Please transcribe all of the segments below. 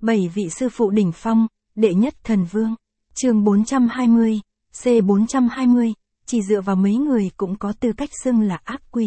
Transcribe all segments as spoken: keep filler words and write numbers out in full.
bảy vị sư phụ đỉnh phong, đệ nhất thần vương. Chương bốn trăm hai mươi, C bốn trăm hai mươi, chỉ dựa vào mấy người cũng có tư cách xưng là ác quỷ.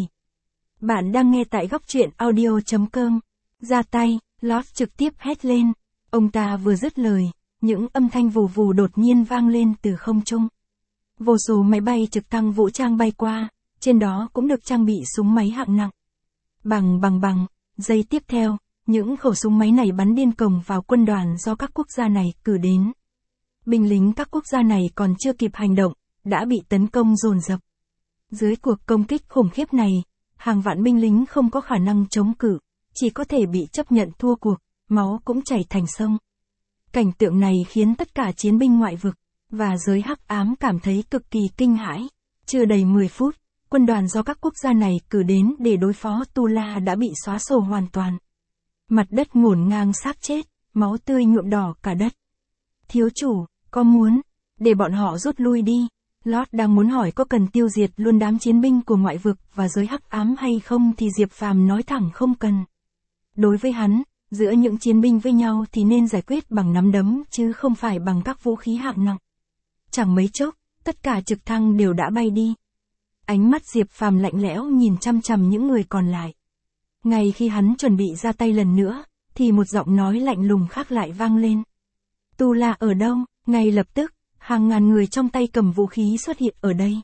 Bạn đang nghe tại góc truyện audio chấm com. Ra tay, Lord trực tiếp hét lên. Ông ta vừa dứt lời, những âm thanh vù vù đột nhiên vang lên từ không trung. Vô số máy bay trực thăng vũ trang bay qua, trên đó cũng được trang bị súng máy hạng nặng. Bằng bằng bằng, giây tiếp theo, những khẩu súng máy này bắn điên cuồng vào quân đoàn do các quốc gia này cử đến. Binh lính các quốc gia này còn chưa kịp hành động, đã bị tấn công dồn dập. Dưới cuộc công kích khủng khiếp này, hàng vạn binh lính không có khả năng chống cự, chỉ có thể bị chấp nhận thua cuộc, máu cũng chảy thành sông. Cảnh tượng này khiến tất cả chiến binh ngoại vực và giới hắc ám cảm thấy cực kỳ kinh hãi. Chưa đầy mười phút, quân đoàn do các quốc gia này cử đến để đối phó Tu La đã bị xóa sổ hoàn toàn. Mặt đất ngổn ngang xác chết, máu tươi nhuộm đỏ cả đất. Thiếu chủ, có muốn để bọn họ rút lui đi? Lord đang muốn hỏi có cần tiêu diệt luôn đám chiến binh của ngoại vực và giới hắc ám hay không thì Diệp Phàm nói thẳng không cần. Đối với hắn, giữa những chiến binh với nhau thì nên giải quyết bằng nắm đấm chứ không phải bằng các vũ khí hạng nặng. Chẳng mấy chốc, tất cả trực thăng đều đã bay đi. Ánh mắt Diệp Phàm lạnh lẽo nhìn chăm chằm những người còn lại. Ngay khi hắn chuẩn bị ra tay lần nữa, thì một giọng nói lạnh lùng khác lại vang lên. Tu La ở đâu? Ngay lập tức, hàng ngàn người trong tay cầm vũ khí xuất hiện ở đây.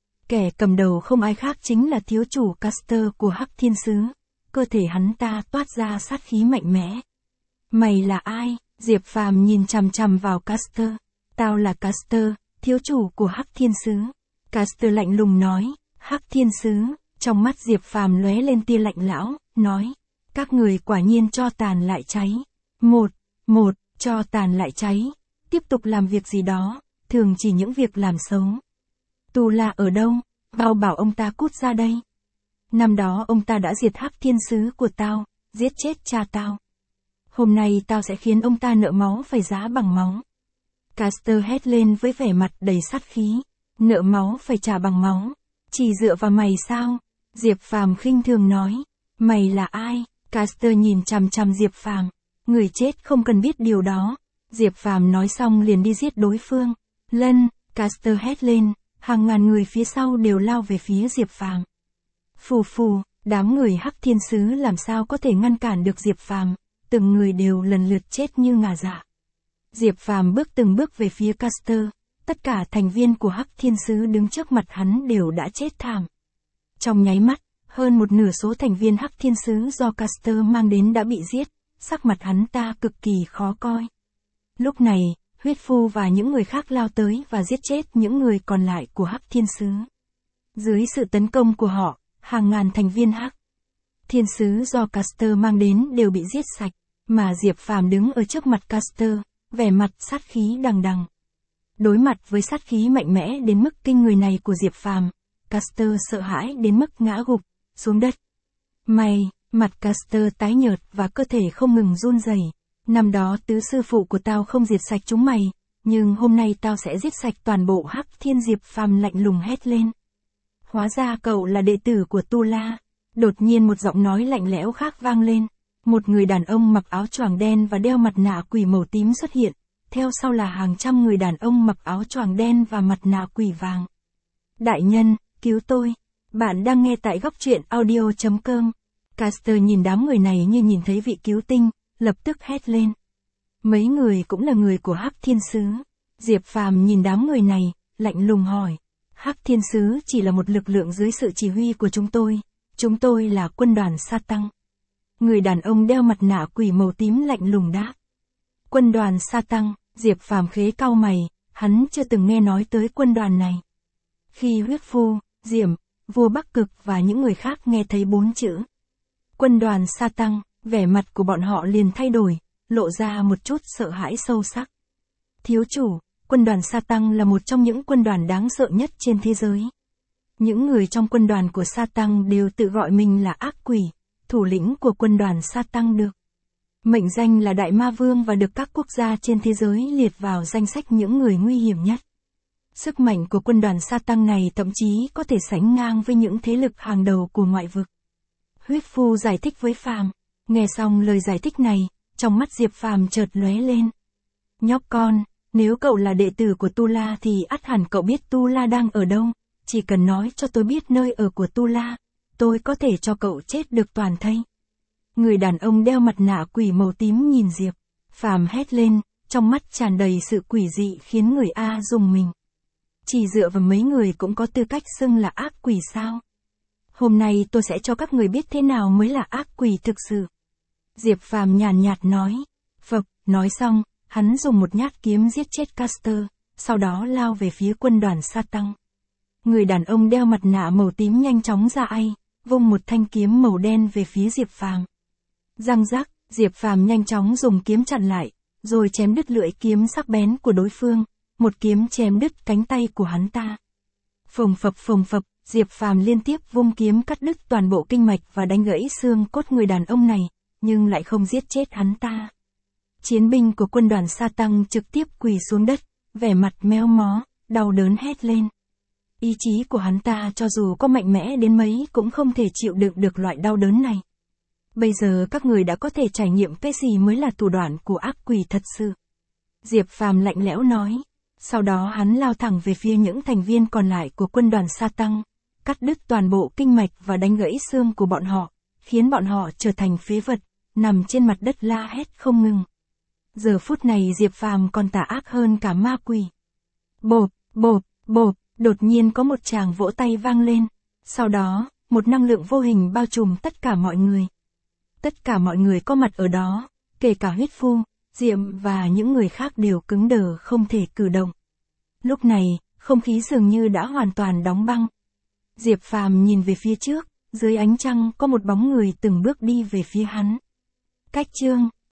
Kẻ cầm đầu không ai khác chính là thiếu chủ Caster của Hắc Thiên Sứ. Cơ thể hắn ta toát ra sát khí mạnh mẽ. Mày là ai? Diệp Phàm nhìn chằm chằm vào Caster. Tao là Caster, thiếu chủ của Hắc Thiên Sứ. Caster lạnh lùng nói. Hắc Thiên Sứ. Trong mắt Diệp Phàm lóe lên tia lạnh lão, nói. Các người quả nhiên cho tàn lại cháy. Một, một, cho tàn lại cháy. Tiếp tục làm việc gì đó, thường chỉ những việc làm xấu. Tu La ở đâu? Bao bảo ông ta cút ra đây. Năm đó ông ta đã diệt Hắc Thiên Sứ của tao, giết chết cha tao. Hôm nay tao sẽ khiến ông ta nợ máu phải giá bằng máu. Caster hét lên với vẻ mặt đầy sát khí. Nợ máu phải trả bằng máu. Chỉ dựa vào mày sao? Diệp Phàm khinh thường nói. Mày là ai? Caster nhìn chằm chằm Diệp Phàm. Người chết không cần biết điều đó. Diệp Phàm nói xong liền đi giết đối phương. Lân, Caster hét lên, hàng ngàn người phía sau đều lao về phía Diệp Phàm. Phù phù, đám người Hắc Thiên Sứ làm sao có thể ngăn cản được Diệp Phàm, từng người đều lần lượt chết như ngà dạ. Diệp Phàm bước từng bước về phía Caster, tất cả thành viên của Hắc Thiên Sứ đứng trước mặt hắn đều đã chết thảm. Trong nháy mắt, hơn một nửa số thành viên Hắc Thiên Sứ do Caster mang đến đã bị giết, sắc mặt hắn ta cực kỳ khó coi. Lúc này, Huyết Phu và những người khác lao tới và giết chết những người còn lại của Hắc Thiên Sứ. Dưới sự tấn công của họ, hàng ngàn thành viên Hắc Thiên Sứ do Caster mang đến đều bị giết sạch, mà Diệp Phàm đứng ở trước mặt Caster, vẻ mặt sát khí đằng đằng. Đối mặt với sát khí mạnh mẽ đến mức kinh người này của Diệp Phàm, Caster sợ hãi đến mức ngã gục xuống đất. Mày, mặt Caster tái nhợt và cơ thể không ngừng run rẩy. Năm đó tứ sư phụ của tao không diệt sạch chúng mày, nhưng hôm nay tao sẽ giết sạch toàn bộ Hắc Thiên. Diệp Phàm lạnh lùng hét lên. Hóa ra cậu là đệ tử của Tu La. Đột nhiên một giọng nói lạnh lẽo khác vang lên. Một người đàn ông mặc áo choàng đen và đeo mặt nạ quỷ màu tím xuất hiện, theo sau là hàng trăm người đàn ông mặc áo choàng đen và mặt nạ quỷ vàng. Đại nhân, cứu tôi. Bạn đang nghe tại góc truyện audio chấm com. Caster nhìn đám người này như nhìn thấy vị cứu tinh, lập tức hét lên. Mấy người cũng là người của Hắc Thiên Sứ. Diệp Phàm nhìn đám người này, lạnh lùng hỏi. Hắc Thiên Sứ chỉ là một lực lượng dưới sự chỉ huy của chúng tôi. Chúng tôi là quân đoàn Sa Tăng. Người đàn ông đeo mặt nạ quỷ màu tím lạnh lùng đáp. Quân đoàn Sa Tăng, Diệp Phàm khế cau mày, hắn chưa từng nghe nói tới quân đoàn này. Khi Huyết Phu, Diệm, vua Bắc Cực và những người khác nghe thấy bốn chữ quân đoàn Sa Tăng, vẻ mặt của bọn họ liền thay đổi, lộ ra một chút sợ hãi sâu sắc. Thiếu chủ, quân đoàn Sa Tăng là một trong những quân đoàn đáng sợ nhất trên thế giới. Những người trong quân đoàn của Sa Tăng đều tự gọi mình là ác quỷ, thủ lĩnh của quân đoàn Sa Tăng được mệnh danh là Đại Ma Vương và được các quốc gia trên thế giới liệt vào danh sách những người nguy hiểm nhất. Sức mạnh của quân đoàn Sa Tăng này thậm chí có thể sánh ngang với những thế lực hàng đầu của ngoại vực. Huyết Phu giải thích với Phàm. Nghe xong lời giải thích này, trong mắt Diệp Phàm chợt lóe lên. Nhóc con, nếu cậu là đệ tử của Tu La thì ắt hẳn cậu biết Tu La đang ở đâu, chỉ cần nói cho tôi biết nơi ở của Tu La, tôi có thể cho cậu chết được toàn thây. Người đàn ông đeo mặt nạ quỷ màu tím nhìn Diệp Phàm hét lên, trong mắt tràn đầy sự quỷ dị khiến người A rùng mình. Chỉ dựa vào mấy người cũng có tư cách xưng là ác quỷ sao? Hôm nay tôi sẽ cho các người biết thế nào mới là ác quỷ thực sự. Diệp Phàm nhàn nhạt nói. Phật, nói xong, hắn dùng một nhát kiếm giết chết Caster, sau đó lao về phía quân đoàn Sa Tăng. Người đàn ông đeo mặt nạ màu tím nhanh chóng ra ai, vung một thanh kiếm màu đen về phía Diệp Phàm. Răng rắc, Diệp Phàm nhanh chóng dùng kiếm chặn lại, rồi chém đứt lưỡi kiếm sắc bén của đối phương, một kiếm chém đứt cánh tay của hắn ta. Phồng phập phồng phập, Diệp Phàm liên tiếp vung kiếm cắt đứt toàn bộ kinh mạch và đánh gãy xương cốt người đàn ông này, nhưng lại không giết chết hắn ta. Chiến binh của quân đoàn Sa Tăng trực tiếp quỳ xuống đất, vẻ mặt méo mó, đau đớn hét lên. Ý chí của hắn ta cho dù có mạnh mẽ đến mấy cũng không thể chịu đựng được loại đau đớn này. Bây giờ các người đã có thể trải nghiệm cái gì mới là thủ đoạn của ác quỷ thật sự. Diệp Phàm lạnh lẽo nói. Sau đó hắn lao thẳng về phía những thành viên còn lại của quân đoàn Sa Tăng, cắt đứt toàn bộ kinh mạch và đánh gãy xương của bọn họ, khiến bọn họ trở thành phế vật, nằm trên mặt đất la hét không ngừng. Giờ phút này Diệp Phàm còn tà ác hơn cả ma quỷ. Bộp, bộp, bộp, đột nhiên có một tràng vỗ tay vang lên. Sau đó, một năng lượng vô hình bao trùm tất cả mọi người. Tất cả mọi người có mặt ở đó, kể cả huyết phu, Diệm và những người khác đều cứng đờ không thể cử động. Lúc này, không khí dường như đã hoàn toàn đóng băng. Diệp Phàm nhìn về phía trước, dưới ánh trăng có một bóng người từng bước đi về phía hắn. Cách chương